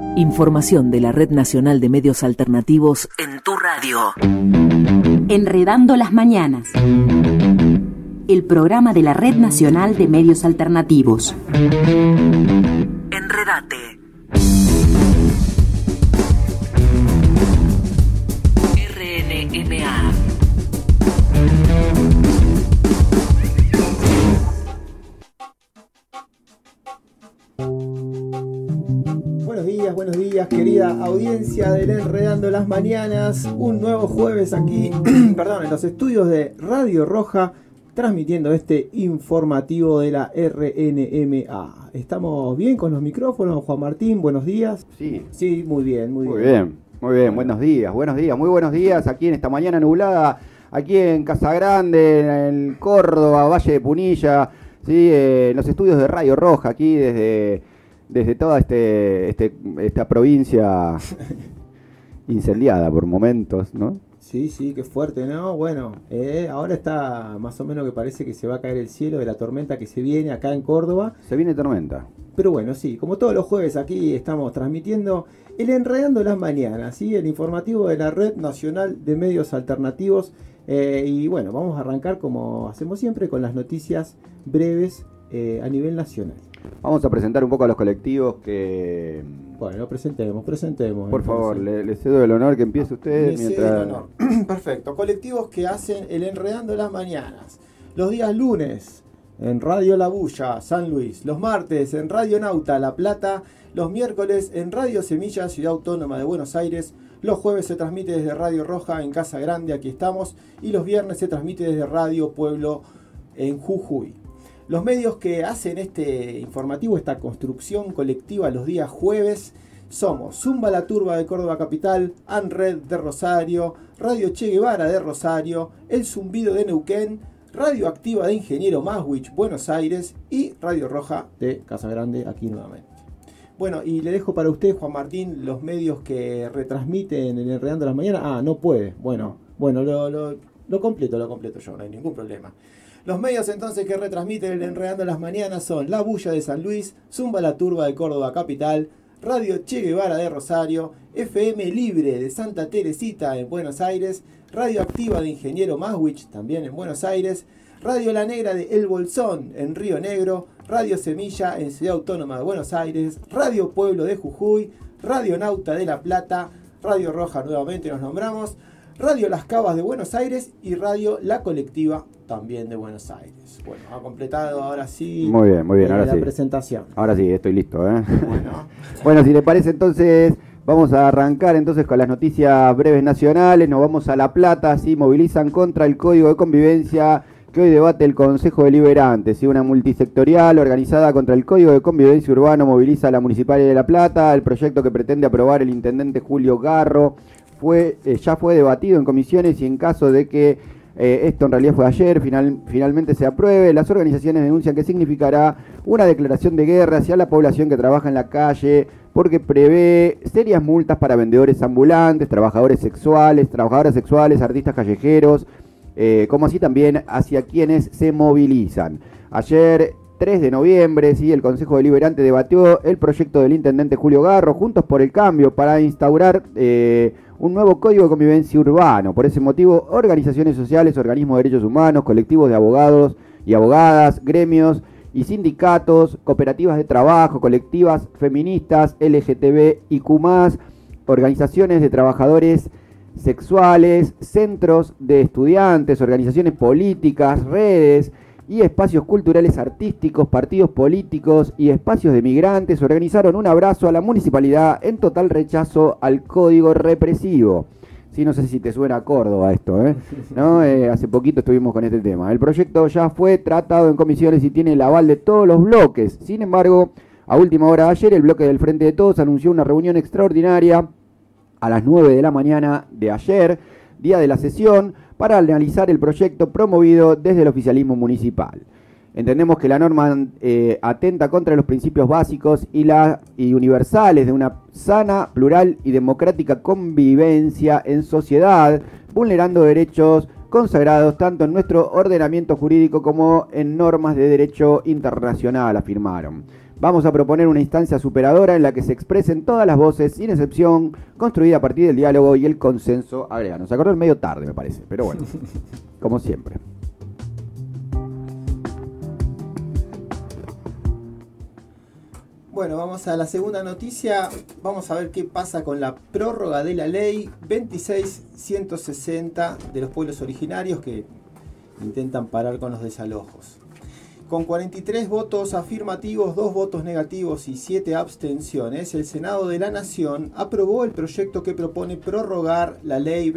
Información de la Red Nacional de Medios Alternativos en tu radio. Enredando las Mañanas. El programa de la Red Nacional de Medios Alternativos. Enredate. RNMA. Buenos días, querida audiencia del Enredando las Mañanas. Un nuevo jueves aquí, en los estudios de Radio Roja, transmitiendo este informativo de la RNMA. ¿Estamos bien con los micrófonos, Juan Martín? Buenos días. Sí, muy bien. Muy bien. Buenos días, muy buenos días aquí en esta mañana nublada, aquí en Casa Grande, en Córdoba, Valle de Punilla, ¿sí? En los estudios de Radio Roja, aquí desde toda esta provincia incendiada por momentos, ¿no? Sí, qué fuerte, ¿no? Bueno, ahora está más o menos que parece que se va a caer el cielo de la tormenta que se viene acá en Córdoba. Se viene tormenta. Pero bueno, sí, como todos los jueves aquí estamos transmitiendo el Enredando las Mañanas, ¿sí? El informativo de la Red Nacional de Medios Alternativos. Y bueno, vamos a arrancar como hacemos siempre con las noticias breves a nivel nacional. Vamos a presentar un poco a los colectivos que... Bueno, presentemos. Por favor, le cedo el honor que empiece usted. Cedo el honor. Perfecto. Colectivos que hacen el Enredando las Mañanas. Los días lunes en Radio La Bulla, San Luis. Los martes en Radio Nauta, La Plata. Los miércoles en Radio Semilla, Ciudad Autónoma de Buenos Aires. Los jueves se transmite desde Radio Roja en Casa Grande, aquí estamos. Y los viernes se transmite desde Radio Pueblo en Jujuy. Los medios que hacen este informativo, esta construcción colectiva los días jueves, somos Zumba la Turba de Córdoba Capital, ANRED de Rosario, Radio Che Guevara de Rosario, El Zumbido de Neuquén, Radio Activa de Ingeniero Maswich, Buenos Aires y Radio Roja de Casa Grande, aquí nuevamente. Bueno, y le dejo para usted, Juan Martín, los medios que retransmiten en Enredando las Mañanas. No puede. Bueno, lo completo yo, no hay ningún problema. Los medios entonces que retransmiten el Enredando las Mañanas son La Bulla de San Luis, Zumba la Turba de Córdoba Capital, Radio Che Guevara de Rosario, FM Libre de Santa Teresita en Buenos Aires, Radio Activa de Ingeniero Maswich también en Buenos Aires, Radio La Negra de El Bolsón en Río Negro, Radio Semilla en Ciudad Autónoma de Buenos Aires, Radio Pueblo de Jujuy, Radio Nauta de La Plata, Radio Roja nuevamente nos nombramos, Radio Las Cavas de Buenos Aires y Radio La Colectiva también de Buenos Aires. Bueno, ha completado ahora sí. Muy bien, ahora la sí. Presentación. Ahora sí, estoy listo, Bueno, si le parece entonces, vamos a arrancar entonces con las noticias breves nacionales. Nos vamos a La Plata, ¿sí? Movilizan contra el Código de Convivencia que hoy debate el Consejo Deliberante, ¿sí? Una multisectorial organizada contra el Código de Convivencia Urbano moviliza a la Municipalidad de La Plata. El proyecto que pretende aprobar el intendente Julio Garro ya fue debatido en comisiones y en caso de que esto en realidad fue ayer, finalmente se apruebe, las organizaciones denuncian que significará una declaración de guerra hacia la población que trabaja en la calle porque prevé serias multas para vendedores ambulantes, trabajadoras sexuales, artistas callejeros, como así también hacia quienes se movilizan. Ayer, 3 de noviembre, ¿sí? El Consejo Deliberante debatió el proyecto del intendente Julio Garro, Juntos por el Cambio, para instaurar un nuevo Código de Convivencia Urbano. Por ese motivo, organizaciones sociales, organismos de derechos humanos, colectivos de abogados y abogadas, gremios y sindicatos, cooperativas de trabajo, colectivas feministas, LGTBIQ+, organizaciones de trabajadores sexuales, centros de estudiantes, organizaciones políticas, redes y espacios culturales artísticos, partidos políticos y espacios de migrantes organizaron un abrazo a la municipalidad en total rechazo al código represivo. Sí, no sé si te suena a Córdoba esto, ¿no? Hace poquito estuvimos con este tema. El proyecto ya fue tratado en comisiones y tiene el aval de todos los bloques. Sin embargo, a última hora de ayer, el bloque del Frente de Todos anunció una reunión extraordinaria a las 9 de la mañana de ayer, día de la sesión, para analizar el proyecto promovido desde el oficialismo municipal. Entendemos que la norma atenta contra los principios básicos y universales de una sana, plural y democrática convivencia en sociedad, vulnerando derechos consagrados tanto en nuestro ordenamiento jurídico como en normas de derecho internacional, afirmaron. Vamos a proponer una instancia superadora en la que se expresen todas las voces, sin excepción, construida a partir del diálogo y el consenso. Agrega, nos acordó el medio tarde, me parece, pero bueno, como siempre. Bueno, vamos a la segunda noticia. Vamos a ver qué pasa con la prórroga de la ley 26.160 de los pueblos originarios que intentan parar con los desalojos. Con 43 votos afirmativos, 2 votos negativos y 7 abstenciones, el Senado de la Nación aprobó el proyecto que propone prorrogar la ley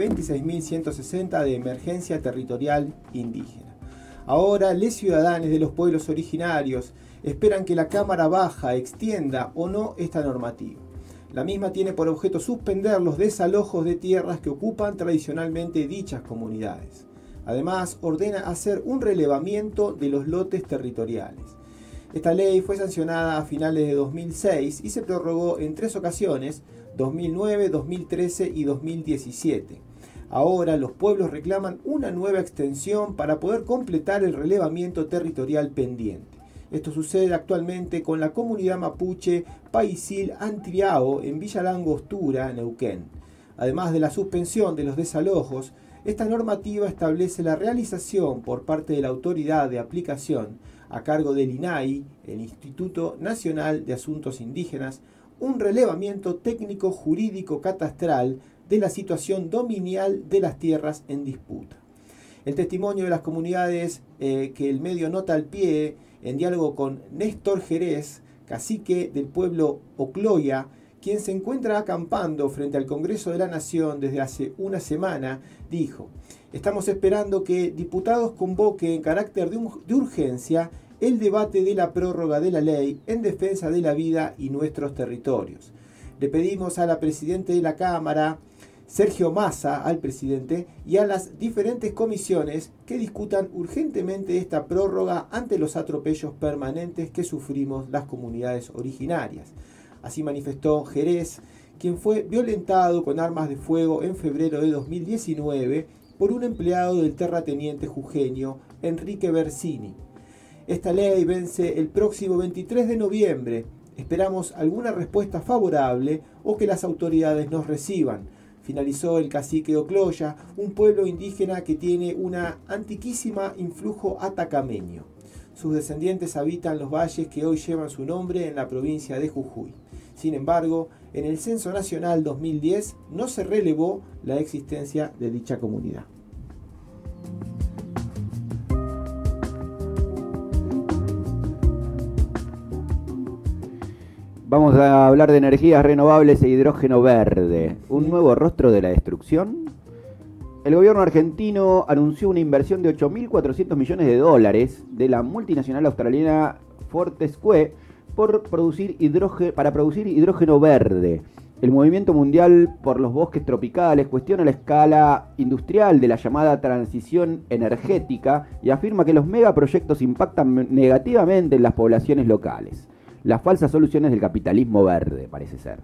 26.160 de emergencia territorial indígena. Ahora, los ciudadanos de los pueblos originarios esperan que la Cámara Baja extienda o no esta normativa. La misma tiene por objeto suspender los desalojos de tierras que ocupan tradicionalmente dichas comunidades. Además, ordena hacer un relevamiento de los lotes territoriales. Esta ley fue sancionada a finales de 2006 y se prorrogó en 3 ocasiones, 2009, 2013 y 2017. Ahora los pueblos reclaman una nueva extensión para poder completar el relevamiento territorial pendiente. Esto sucede actualmente con la comunidad mapuche Paisil Antriao en Villa Langostura, Neuquén. Además de la suspensión de los desalojos, esta normativa establece la realización por parte de la autoridad de aplicación a cargo del INAI, el Instituto Nacional de Asuntos Indígenas, un relevamiento técnico jurídico catastral de la situación dominial de las tierras en disputa. El testimonio de las comunidades que el medio nota al pie, en diálogo con Néstor Jerez, cacique del pueblo Ocloya, quien se encuentra acampando frente al Congreso de la Nación desde hace una semana, dijo: estamos esperando que diputados convoquen en carácter de urgencia el debate de la prórroga de la ley en defensa de la vida y nuestros territorios. Le pedimos a la Presidenta de la Cámara, Sergio Massa, al Presidente, y a las diferentes comisiones que discutan urgentemente esta prórroga ante los atropellos permanentes que sufrimos las comunidades originarias. Así manifestó Jerez, quien fue violentado con armas de fuego en febrero de 2019 por un empleado del terrateniente jujeño Enrique Bersini. Esta ley vence el próximo 23 de noviembre. Esperamos alguna respuesta favorable o que las autoridades nos reciban, finalizó el cacique Ocloya, un pueblo indígena que tiene una antiquísima influjo atacameño. Sus descendientes habitan los valles que hoy llevan su nombre en la provincia de Jujuy. Sin embargo, en el Censo Nacional 2010 no se relevó la existencia de dicha comunidad. Vamos a hablar de energías renovables e hidrógeno verde. ¿Un nuevo rostro de la destrucción? El gobierno argentino anunció una inversión de 8.400 millones de dólares de la multinacional australiana Fortescue para producir hidrógeno verde. El movimiento mundial por los bosques tropicales cuestiona la escala industrial de la llamada transición energética y afirma que los megaproyectos impactan negativamente en las poblaciones locales. Las falsas soluciones del capitalismo verde, parece ser.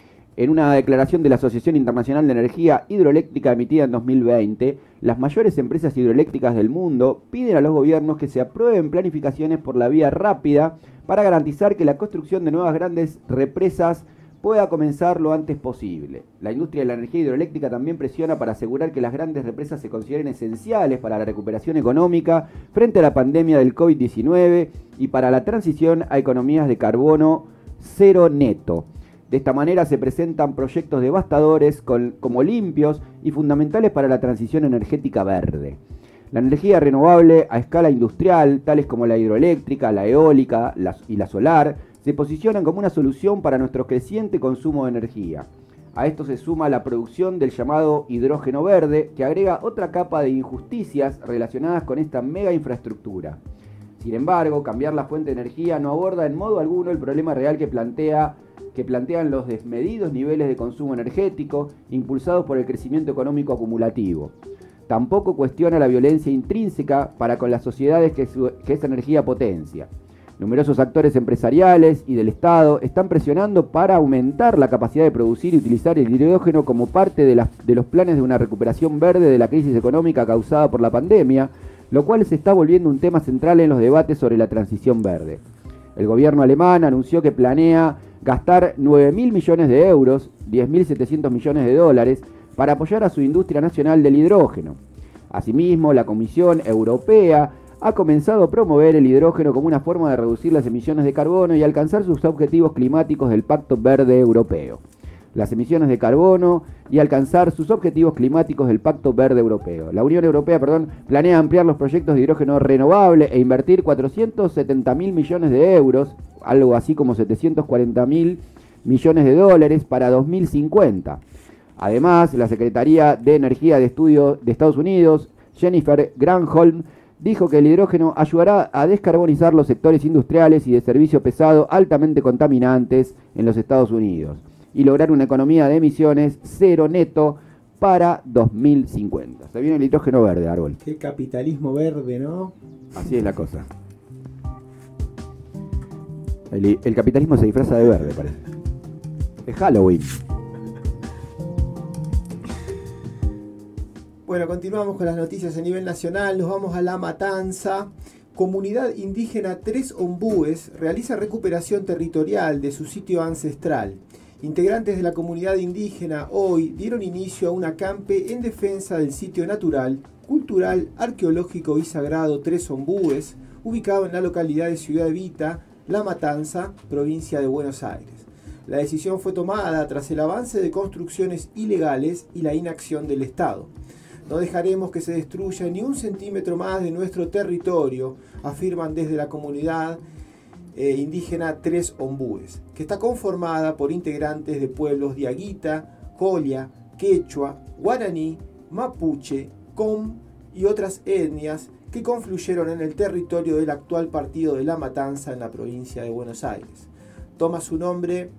En una declaración de la Asociación Internacional de Energía Hidroeléctrica emitida en 2020, las mayores empresas hidroeléctricas del mundo piden a los gobiernos que se aprueben planificaciones por la vía rápida para garantizar que la construcción de nuevas grandes represas pueda comenzar lo antes posible. La industria de la energía hidroeléctrica también presiona para asegurar que las grandes represas se consideren esenciales para la recuperación económica frente a la pandemia del COVID-19 y para la transición a economías de carbono cero neto. De esta manera se presentan proyectos devastadores como limpios y fundamentales para la transición energética verde. La energía renovable a escala industrial, tales como la hidroeléctrica, la eólica y la solar, se posicionan como una solución para nuestro creciente consumo de energía. A esto se suma la producción del llamado hidrógeno verde, que agrega otra capa de injusticias relacionadas con esta mega infraestructura. Sin embargo, cambiar la fuente de energía no aborda en modo alguno el problema real que plantean los desmedidos niveles de consumo energético impulsados por el crecimiento económico acumulativo. Tampoco cuestiona la violencia intrínseca para con las sociedades que esa energía potencia. Numerosos actores empresariales y del Estado están presionando para aumentar la capacidad de producir y utilizar el hidrógeno como parte de los planes de una recuperación verde de la crisis económica causada por la pandemia, lo cual se está volviendo un tema central en los debates sobre la transición verde. El gobierno alemán anunció que planea gastar 9.000 millones de euros, 10.700 millones de dólares, para apoyar a su industria nacional del hidrógeno. Asimismo, la Comisión Europea ha comenzado a promover el hidrógeno como una forma de reducir las emisiones de carbono y alcanzar sus objetivos climáticos del Pacto Verde Europeo. Las emisiones de carbono y alcanzar sus objetivos climáticos del Pacto Verde Europeo. La Unión Europea, planea ampliar los proyectos de hidrógeno renovable e invertir 470.000 millones de euros, algo así como 740.000 millones de dólares para 2050. Además, la Secretaría de Energía de Estados Unidos, Jennifer Granholm, dijo que el hidrógeno ayudará a descarbonizar los sectores industriales y de servicio pesado altamente contaminantes en los Estados Unidos y lograr una economía de emisiones cero neto para 2050. Se viene el hidrógeno verde, Árbol. Qué capitalismo verde, ¿no? Así es la cosa. El capitalismo se disfraza de verde, parece. Es Halloween. Bueno, continuamos con las noticias a nivel nacional. Nos vamos a La Matanza. Comunidad indígena Tres Ombúes realiza recuperación territorial de su sitio ancestral. Integrantes de la comunidad indígena hoy dieron inicio a un acampe en defensa del sitio natural, cultural, arqueológico y sagrado Tres Ombúes, ubicado en la localidad de Ciudad Evita, La Matanza, provincia de Buenos Aires. La decisión fue tomada tras el avance de construcciones ilegales y la inacción del Estado. No dejaremos que se destruya ni un centímetro más de nuestro territorio, afirman desde la comunidad indígena Tres Ombúes, que está conformada por integrantes de pueblos diaguita, colla, quechua, guaraní, mapuche, com y otras etnias que confluyeron en el territorio del actual partido de La Matanza en la provincia de Buenos Aires. Toma su nombre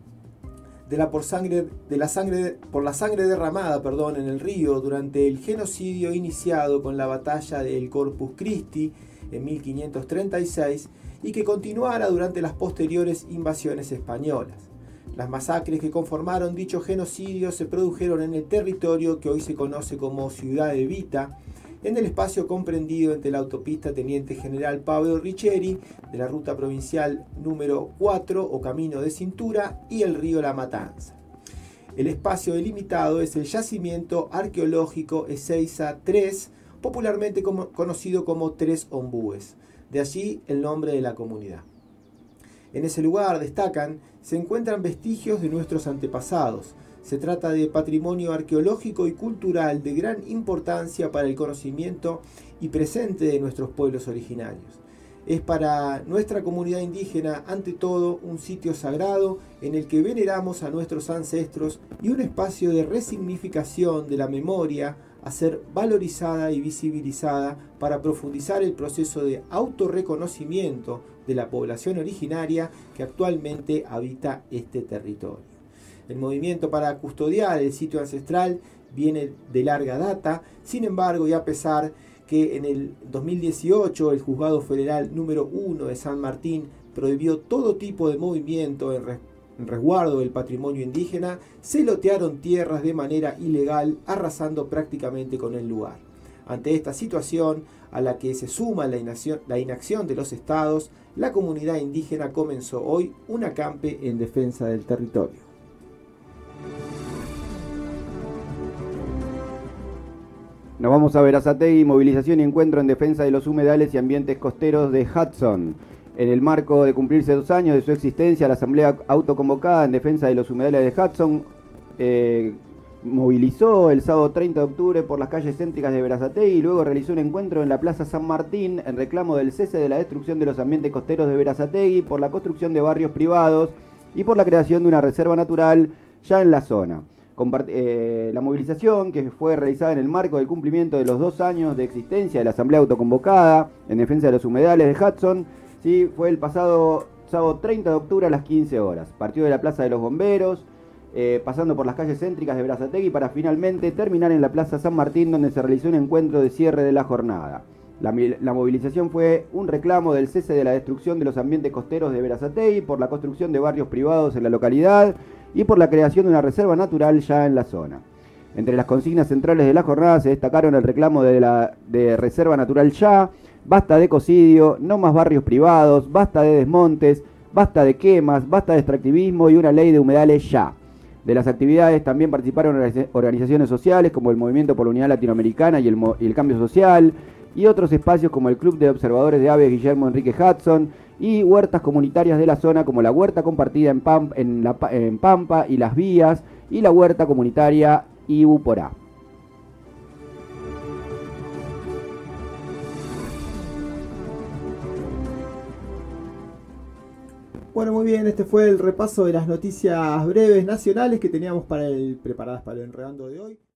por la sangre derramada, en el río durante el genocidio iniciado con la batalla del Corpus Christi en 1536 y que continuara durante las posteriores invasiones españolas. Las masacres que conformaron dicho genocidio se produjeron en el territorio que hoy se conoce como Ciudad Evita, en el espacio comprendido entre la autopista Teniente General Pablo Richeri de la ruta provincial número 4 o Camino de Cintura y el río La Matanza. El espacio delimitado es el yacimiento arqueológico Ezeiza 3, popularmente conocido como Tres Ombúes, de allí el nombre de la comunidad. En ese lugar, se encuentran vestigios de nuestros antepasados. Se trata de patrimonio arqueológico y cultural de gran importancia para el conocimiento y presente de nuestros pueblos originarios. Es para nuestra comunidad indígena, ante todo, un sitio sagrado en el que veneramos a nuestros ancestros y un espacio de resignificación de la memoria a ser valorizada y visibilizada para profundizar el proceso de autorreconocimiento de la población originaria que actualmente habita este territorio. El movimiento para custodiar el sitio ancestral viene de larga data, sin embargo, y a pesar que en el 2018 el Juzgado Federal número 1 de San Martín prohibió todo tipo de movimiento en resguardo del patrimonio indígena, se lotearon tierras de manera ilegal, arrasando prácticamente con el lugar. Ante esta situación, a la que se suma la inacción de los estados, la comunidad indígena comenzó hoy un acampe en defensa del territorio. Nos vamos a Berazategui, movilización y encuentro en defensa de los humedales y ambientes costeros de Hudson. En el marco de cumplirse 2 años de su existencia, la asamblea autoconvocada en defensa de los humedales de Hudson movilizó el sábado 30 de octubre por las calles céntricas de Berazategui y luego realizó un encuentro en la Plaza San Martín en reclamo del cese de la destrucción de los ambientes costeros de Berazategui, por la construcción de barrios privados y por la creación de una reserva natural ya en la zona. La movilización, que fue realizada en el marco del cumplimiento de los 2 años de existencia de la asamblea autoconvocada en defensa de los humedales de Hudson, sí, fue el pasado sábado 30 de octubre a las 15 horas. Partió de la Plaza de los Bomberos, pasando por las calles céntricas de Berazategui para finalmente terminar en la Plaza San Martín, donde se realizó un encuentro de cierre de la jornada. La movilización fue un reclamo del cese de la destrucción de los ambientes costeros de Berazategui, por la construcción de barrios privados en la localidad y por la creación de una reserva natural ya en la zona. Entre las consignas centrales de la jornada se destacaron el reclamo de reserva natural ya, basta de ecocidio, no más barrios privados, basta de desmontes, basta de quemas, basta de extractivismo y una ley de humedales ya. De las actividades también participaron organizaciones sociales como el Movimiento por la Unidad Latinoamericana y el Cambio Social, y otros espacios como el Club de Observadores de Aves Guillermo Enrique Hudson, y huertas comunitarias de la zona como la Huerta Compartida en Pampa y Las Vías, y la Huerta Comunitaria Ibu Porá. Bueno, muy bien, este fue el repaso de las noticias breves nacionales que teníamos preparadas para el Enredando de hoy.